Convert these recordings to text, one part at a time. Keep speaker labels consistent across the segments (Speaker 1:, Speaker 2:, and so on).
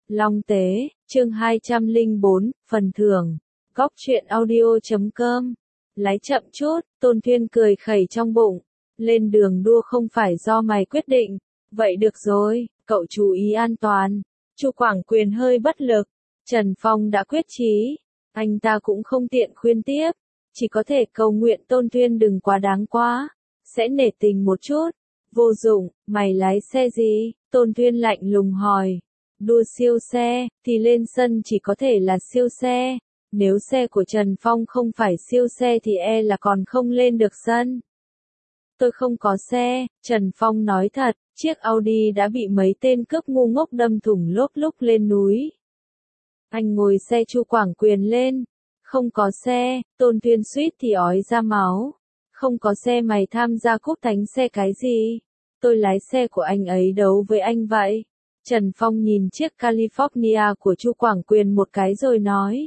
Speaker 1: Long Tế, chương 204, phần thưởng. Góc truyện audio.com. Lái chậm chút, Tôn Thuyên cười khẩy trong bụng. Lên đường đua không phải do mày quyết định. Vậy được rồi, cậu chú ý an toàn. Chu Quảng Quyền hơi bất lực. Trần Phong đã quyết chí. Anh ta cũng không tiện khuyên tiếp. Chỉ có thể cầu nguyện Tôn Thuyên đừng quá đáng quá. Sẽ nể tình một chút. Vô dụng, mày lái xe gì? Tôn Thuyên lạnh lùng hỏi. Đua siêu xe, thì lên sân chỉ có thể là siêu xe. Nếu xe của Trần Phong không phải siêu xe thì là còn không lên được sân. Tôi không có xe, Trần Phong nói thật, chiếc Audi đã bị mấy tên cướp ngu ngốc đâm thủng lốp lúc lên núi. Anh ngồi xe Chu Quảng Quyền lên. Không có xe, Tôn Thuyên suýt thì ói ra máu. Không có xe mày tham gia cúp thánh xe cái gì? Tôi lái xe của anh ấy đấu với anh vậy. Trần Phong nhìn chiếc California của Chu Quảng Quyền một cái rồi nói.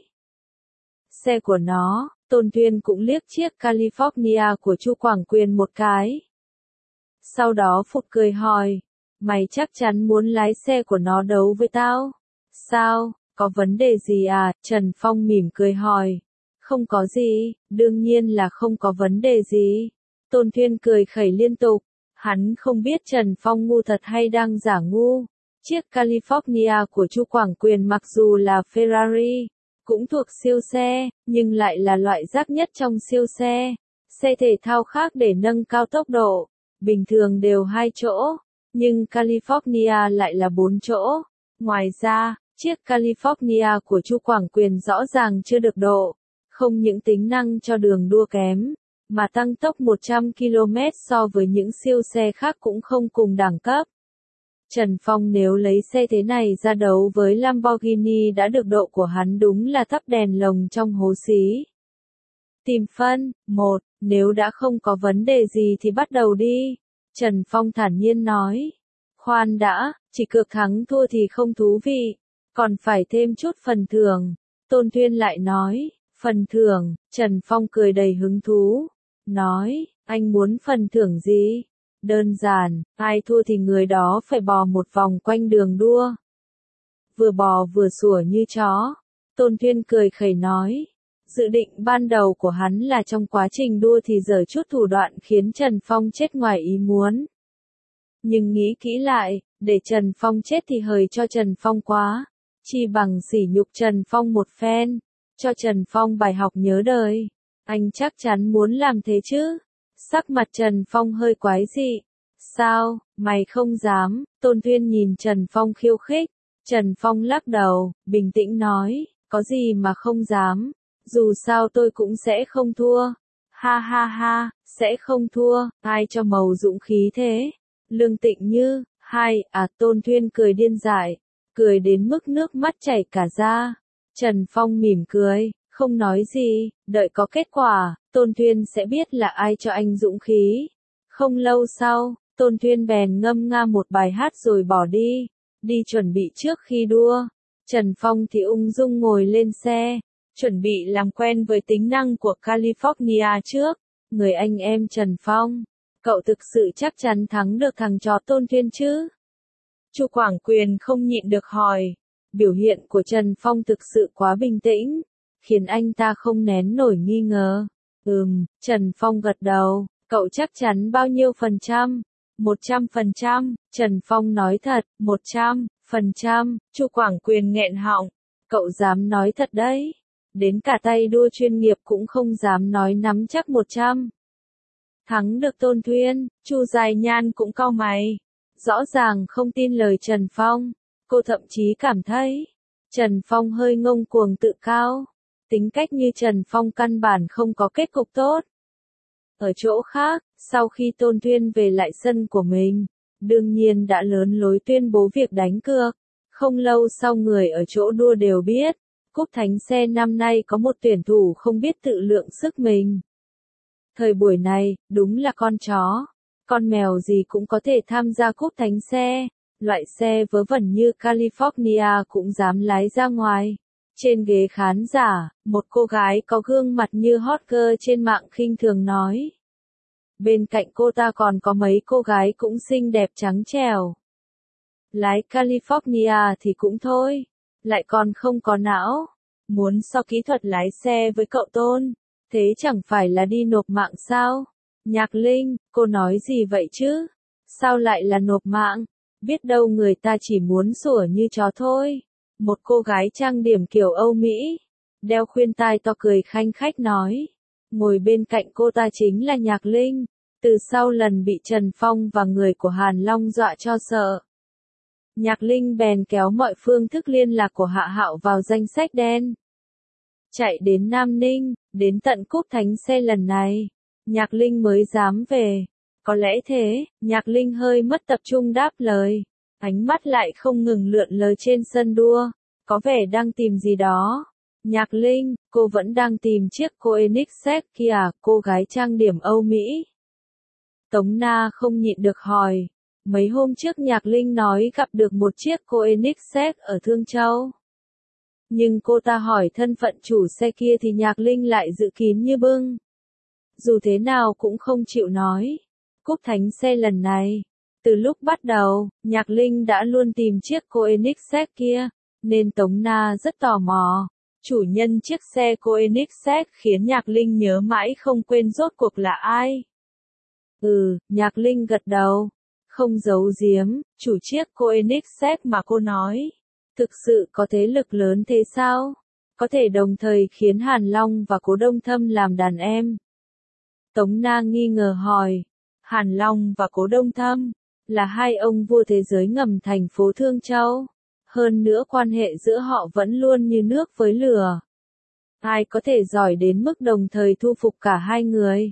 Speaker 1: Xe của nó, Tôn Thuyên cũng liếc chiếc California của Chu Quảng Quyền một cái. Sau đó phụt cười hỏi, mày chắc chắn muốn lái xe của nó đấu với tao? Sao, có vấn đề gì à? Trần Phong mỉm cười hỏi. Không có gì, đương nhiên là không có vấn đề gì. Tôn Thuyên cười khẩy liên tục. Hắn không biết Trần Phong ngu thật hay đang giả ngu. Chiếc California của Chu Quảng Quyền mặc dù là Ferrari, cũng thuộc siêu xe, nhưng lại là loại rác nhất trong siêu xe. Xe thể thao khác để nâng cao tốc độ, bình thường đều 2 chỗ, nhưng California lại là 4 chỗ. Ngoài ra, chiếc California của Chu Quảng Quyền rõ ràng chưa được độ. Không những tính năng cho đường đua kém, mà tăng tốc 100 km so với những siêu xe khác cũng không cùng đẳng cấp. Trần Phong nếu lấy xe thế này ra đấu với Lamborghini đã được độ của hắn đúng là thắp đèn lồng trong hố xí. Tìm phân, 1, nếu đã không có vấn đề gì thì bắt đầu đi. Trần Phong thản nhiên nói. Khoan đã, chỉ cược thắng thua thì không thú vị, còn phải thêm chút phần thưởng. Tôn Thuyên lại nói. Phần thưởng, Trần Phong cười đầy hứng thú. Nói, anh muốn phần thưởng gì? Đơn giản, ai thua thì người đó phải bò một vòng quanh đường đua. Vừa bò vừa sủa như chó. Tôn Thuyên cười khẩy nói. Dự định ban đầu của hắn là trong quá trình đua thì giở chút thủ đoạn khiến Trần Phong chết ngoài ý muốn. Nhưng nghĩ kỹ lại, để Trần Phong chết thì hời cho Trần Phong quá. Chi bằng sỉ nhục Trần Phong một phen. Cho Trần Phong bài học nhớ đời. Anh chắc chắn muốn làm thế chứ? Sắc mặt Trần Phong hơi quái dị. Sao, mày không dám? Tôn Thuyên nhìn Trần Phong khiêu khích. Trần Phong lắc đầu, bình tĩnh nói, có gì mà không dám? Dù sao tôi cũng sẽ không thua. Ha ha ha, sẽ không thua, ai cho màu dũng khí thế? Lương Tịnh Như, Tôn Thuyên cười điên dại, cười đến mức nước mắt chảy cả ra. Trần Phong mỉm cười, không nói gì, đợi có kết quả, Tôn Thuyên sẽ biết là ai cho anh dũng khí. Không lâu sau, Tôn Thuyên bèn ngâm nga một bài hát rồi bỏ đi, đi chuẩn bị trước khi đua. Trần Phong thì ung dung ngồi lên xe, chuẩn bị làm quen với tính năng của California trước. Người anh em Trần Phong, cậu thực sự chắc chắn thắng được thằng chó Tôn Thuyên chứ? Chu Quảng Quyền không nhịn được hỏi. Biểu hiện của Trần Phong thực sự quá bình tĩnh, khiến anh ta không nén nổi nghi ngờ. Trần Phong gật đầu, cậu chắc chắn bao nhiêu %? 100%, Trần Phong nói thật, 100%, Chu Quảng Quyền nghẹn họng. Cậu dám nói thật đấy, đến cả tay đua chuyên nghiệp cũng không dám nói nắm chắc 100. Thắng được Tôn Thuyên, Chu Dài Nhan cũng cau mày. Rõ ràng không tin lời Trần Phong. Cô thậm chí cảm thấy, Trần Phong hơi ngông cuồng tự cao. Tính cách như Trần Phong căn bản không có kết cục tốt. Ở chỗ khác, sau khi Tôn Thuyên về lại sân của mình, đương nhiên đã lớn lối tuyên bố việc đánh cược. Không lâu sau người ở chỗ đua đều biết, cúp thánh xe năm nay có một tuyển thủ không biết tự lượng sức mình. Thời buổi này, đúng là con chó, con mèo gì cũng có thể tham gia cúp thánh xe. Loại xe vớ vẩn như California cũng dám lái ra ngoài. Trên ghế khán giả, một cô gái có gương mặt như hot girl trên mạng khinh thường nói. Bên cạnh cô ta còn có mấy cô gái cũng xinh đẹp trắng trẻo. Lái California thì cũng thôi, lại còn không có não. Muốn so kỹ thuật lái xe với cậu Tôn, thế chẳng phải là đi nộp mạng sao? Nhạc Linh, cô nói gì vậy chứ? Sao lại là nộp mạng? Biết đâu người ta chỉ muốn sủa như chó thôi. Một cô gái trang điểm kiểu Âu Mỹ, đeo khuyên tai to cười khanh khách nói. Ngồi bên cạnh cô ta chính là Nhạc Linh, từ sau lần bị Trần Phong và người của Hàn Long dọa cho sợ. Nhạc Linh bèn kéo mọi phương thức liên lạc của Hạ Hạo vào danh sách đen. Chạy đến Nam Ninh, đến tận Cúp Thánh Xe lần này, Nhạc Linh mới dám về. Có lẽ thế, Nhạc Linh hơi mất tập trung đáp lời. Ánh mắt lại không ngừng lượn lờ trên sân đua, có vẻ đang tìm gì đó. Nhạc Linh, cô vẫn đang tìm chiếc Koenigsegg kia, cô gái trang điểm Âu Mỹ. Tống Na không nhịn được hỏi. Mấy hôm trước Nhạc Linh nói gặp được một chiếc Koenigsegg ở Thương Châu. Nhưng cô ta hỏi thân phận chủ xe kia thì Nhạc Linh lại giữ kín như bưng. Dù thế nào cũng không chịu nói. Cúp Thánh Xe lần này, từ lúc bắt đầu, Nhạc Linh đã luôn tìm chiếc Koenigsegg kia, nên Tống Na rất tò mò. Chủ nhân chiếc xe Koenigsegg khiến Nhạc Linh nhớ mãi không quên rốt cuộc là ai. Nhạc Linh gật đầu. Không giấu giếm, chủ chiếc Koenigsegg mà cô nói. Thực sự có thế lực lớn thế sao? Có thể đồng thời khiến Hàn Long và Cố Đông Thâm làm đàn em. Tống Na nghi ngờ hỏi. Hàn Long và Cố Đông Thâm là hai ông vua thế giới ngầm thành phố Thương Châu. Hơn nữa quan hệ giữa họ vẫn luôn như nước với lửa. Ai có thể giỏi đến mức đồng thời thu phục cả hai người?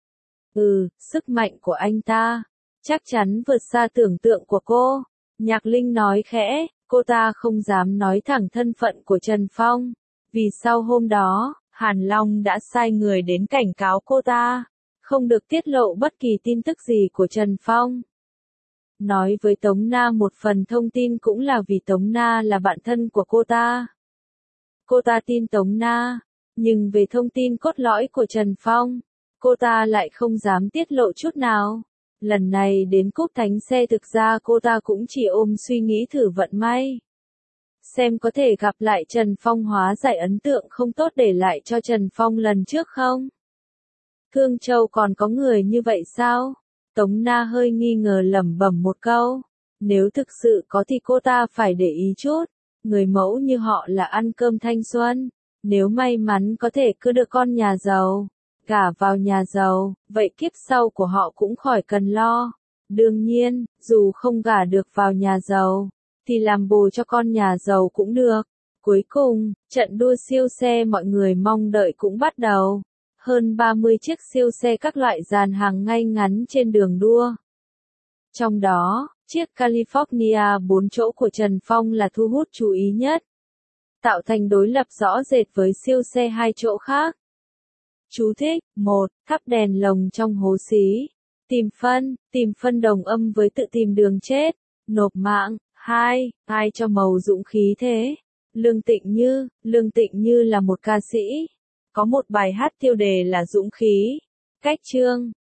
Speaker 1: Sức mạnh của anh ta chắc chắn vượt xa tưởng tượng của cô. Nhạc Linh nói khẽ, cô ta không dám nói thẳng thân phận của Trần Phong. Vì sau hôm đó, Hàn Long đã sai người đến cảnh cáo cô ta, không được tiết lộ bất kỳ tin tức gì của Trần Phong. Nói với Tống Na một phần thông tin cũng là vì Tống Na là bạn thân của cô ta. Cô ta tin Tống Na, nhưng về thông tin cốt lõi của Trần Phong, cô ta lại không dám tiết lộ chút nào. Lần này đến Cúp Thánh Xe thực ra cô ta cũng chỉ ôm suy nghĩ thử vận may. Xem có thể gặp lại Trần Phong hóa giải ấn tượng không tốt để lại cho Trần Phong lần trước không? Thương Châu còn có người như vậy sao? Tống Na hơi nghi ngờ lẩm bẩm một câu. Nếu thực sự có thì cô ta phải để ý chút. Người mẫu như họ là ăn cơm thanh xuân. Nếu may mắn có thể cứ được con nhà giàu, gả vào nhà giàu, vậy kiếp sau của họ cũng khỏi cần lo. Đương nhiên, dù không gả được vào nhà giàu, thì làm bồ cho con nhà giàu cũng được. Cuối cùng, trận đua siêu xe mọi người mong đợi cũng bắt đầu. Hơn 30 chiếc siêu xe các loại dàn hàng ngay ngắn trên đường đua. Trong đó, chiếc California 4 chỗ của Trần Phong là thu hút chú ý nhất, tạo thành đối lập rõ rệt với siêu xe 2 chỗ khác. Chú thích: 1. Thắp đèn lồng trong hố xí. Tìm phân đồng âm với tự tìm đường chết. Nộp mạng. 2. Ai cho màu dũng khí thế? Lương Tịnh Như là một ca sĩ. Có một bài hát tiêu đề là Dũng khí. Cách chương.